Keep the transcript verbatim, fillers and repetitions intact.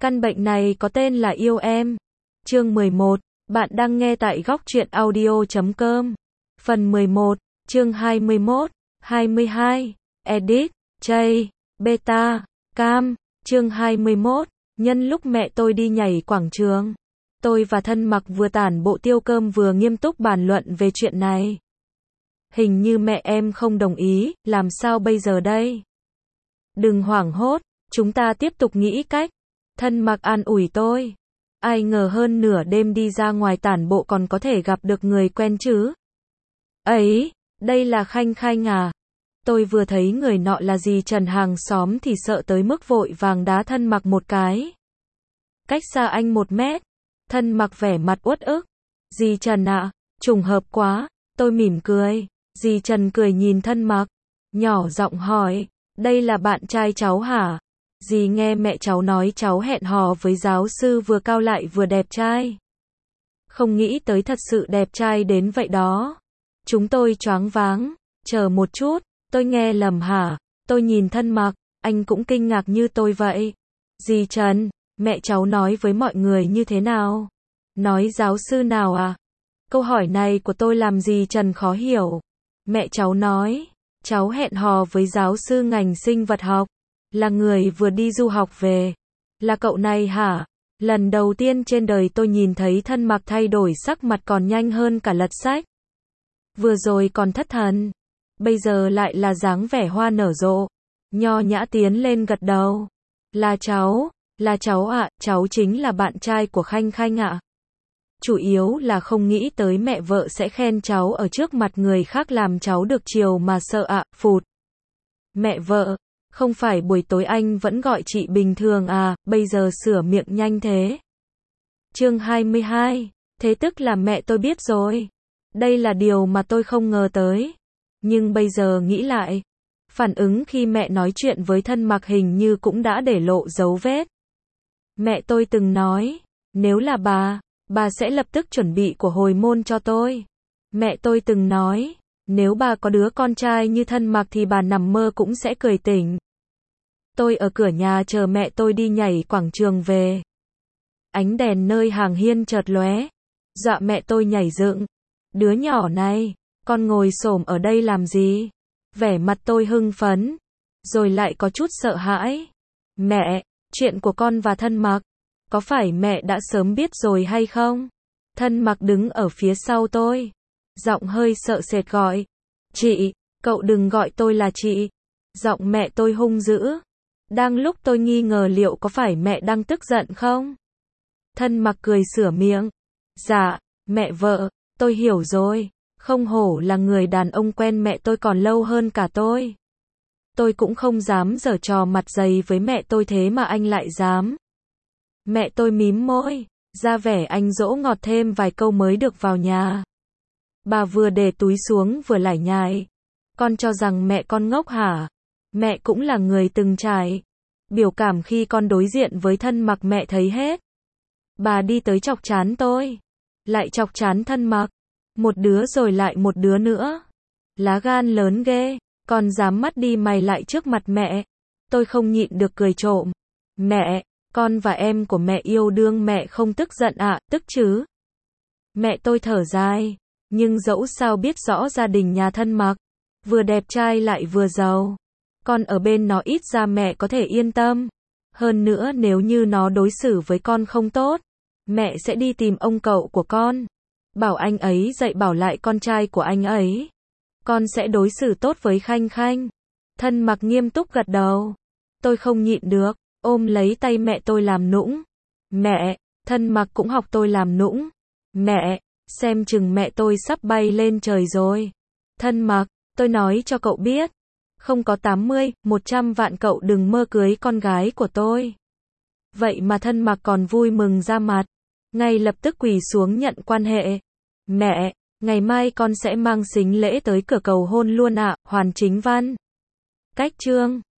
Căn bệnh này có tên là yêu em. Chương mười một. Bạn đang nghe tại góc truyện audio chấm com. Phần mười một, chương hai mươi mốt, hai mươi hai. Edit, J, Beta, Cam. Chương hai mươi mốt. Nhân lúc mẹ tôi đi nhảy quảng trường, tôi và Thân Mặc vừa tản bộ tiêu cơm vừa nghiêm túc bàn luận về chuyện này. Hình như mẹ em không đồng ý, làm sao bây giờ đây? Đừng hoảng hốt, chúng ta tiếp tục nghĩ cách. Thân Mặc an ủi tôi. Ai ngờ hơn nửa đêm đi ra ngoài tản bộ còn có thể gặp được người quen chứ? Ấy, đây là Khanh Khanh à? Tôi vừa thấy người nọ là dì Trần hàng xóm thì sợ tới mức vội vàng đá Thân Mặc một cái. Cách xa anh một mét. Thân Mặc vẻ mặt uất ức. Dì Trần ạ, trùng hợp quá. Tôi mỉm cười. Dì Trần cười nhìn Thân Mặc, nhỏ giọng hỏi, đây là bạn trai cháu hả? Dì nghe mẹ cháu nói cháu hẹn hò với giáo sư vừa cao lại vừa đẹp trai. Không nghĩ tới thật sự đẹp trai đến vậy đó. Chúng tôi choáng váng. Chờ một chút, tôi nghe lầm hả? Tôi nhìn Thân Mặc, anh cũng kinh ngạc như tôi vậy. Dì Trần, mẹ cháu nói với mọi người như thế nào? Nói giáo sư nào à? Câu hỏi này của tôi làm dì Trần khó hiểu. Mẹ cháu nói, cháu hẹn hò với giáo sư ngành sinh vật học, là người vừa đi du học về. Là cậu này hả? Lần đầu tiên trên đời tôi nhìn thấy Thân Mặc thay đổi sắc mặt còn nhanh hơn cả lật sách. Vừa rồi còn thất thần, bây giờ lại là dáng vẻ hoa nở rộ. Nho nhã tiến lên gật đầu. Là cháu, là cháu ạ, cháu chính là bạn trai của Khanh Khanh ạ. Chủ yếu là không nghĩ tới mẹ vợ sẽ khen cháu ở trước mặt người khác làm cháu được chiều mà sợ ạ, phụt. Mẹ vợ, không phải buổi tối anh vẫn gọi chị bình thường à, bây giờ sửa miệng nhanh thế. Chương hai mươi hai, thế tức là mẹ tôi biết rồi. Đây là điều mà tôi không ngờ tới. Nhưng bây giờ nghĩ lại, phản ứng khi mẹ nói chuyện với Thân Mặc hình như cũng đã để lộ dấu vết. Mẹ tôi từng nói, nếu là bà, bà sẽ lập tức chuẩn bị của hồi môn cho tôi. Mẹ tôi từng nói, nếu bà có đứa con trai như Thân Mặc thì bà nằm mơ cũng sẽ cười tỉnh. Tôi ở cửa nhà chờ mẹ tôi đi nhảy quảng trường về. Ánh đèn nơi hàng hiên chợt lóe, dọa mẹ tôi nhảy dựng. Đứa nhỏ này, con ngồi xổm ở đây làm gì? Vẻ mặt tôi hưng phấn, rồi lại có chút sợ hãi. Mẹ, chuyện của con và Thân Mặc, có phải mẹ đã sớm biết rồi hay không? Thân Mặc đứng ở phía sau tôi, giọng hơi sợ sệt gọi. Chị, cậu đừng gọi tôi là chị. Giọng mẹ tôi hung dữ. Đang lúc tôi nghi ngờ liệu có phải mẹ đang tức giận không? Thân Mặc cười sửa miệng. Dạ, mẹ vợ, tôi hiểu rồi. Không hổ là người đàn ông quen mẹ tôi còn lâu hơn cả tôi. Tôi cũng không dám giở trò mặt dày với mẹ tôi thế mà anh lại dám. Mẹ tôi mím môi, ra vẻ anh dỗ ngọt thêm vài câu mới được vào nhà. Bà vừa để túi xuống vừa lải nhải. Con cho rằng mẹ con ngốc hả? Mẹ cũng là người từng trải. Biểu cảm khi con đối diện với Thân Mặc mẹ thấy hết. Bà đi tới chọc chán tôi. Lại chọc chán Thân Mặc. Một đứa rồi lại một đứa nữa. Lá gan lớn ghê. Con dám mắt đi mày lại trước mặt mẹ. Tôi không nhịn được cười trộm. Mẹ, con và em của mẹ yêu đương mẹ không tức giận ạ, à, tức chứ. Mẹ tôi thở dài. Nhưng dẫu sao biết rõ gia đình nhà Thân Mặc, vừa đẹp trai lại vừa giàu. Con ở bên nó ít ra mẹ có thể yên tâm. Hơn nữa nếu như nó đối xử với con không tốt, mẹ sẽ đi tìm ông cậu của con. Bảo anh ấy dạy bảo lại con trai của anh ấy. Con sẽ đối xử tốt với Khanh Khanh. Thân Mặc nghiêm túc gật đầu. Tôi không nhịn được, ôm lấy tay mẹ tôi làm nũng. Mẹ, Thân Mặc cũng học tôi làm nũng. Mẹ, xem chừng mẹ tôi sắp bay lên trời rồi. Thân Mặc, tôi nói cho cậu biết. Không có tám mươi, một trăm vạn cậu đừng mơ cưới con gái của tôi. Vậy mà Thân Mặc còn vui mừng ra mặt. Ngay lập tức quỳ xuống nhận quan hệ. Mẹ, ngày mai con sẽ mang sính lễ tới cửa cầu hôn luôn ạ, Hoàn Chính Văn. Cách chương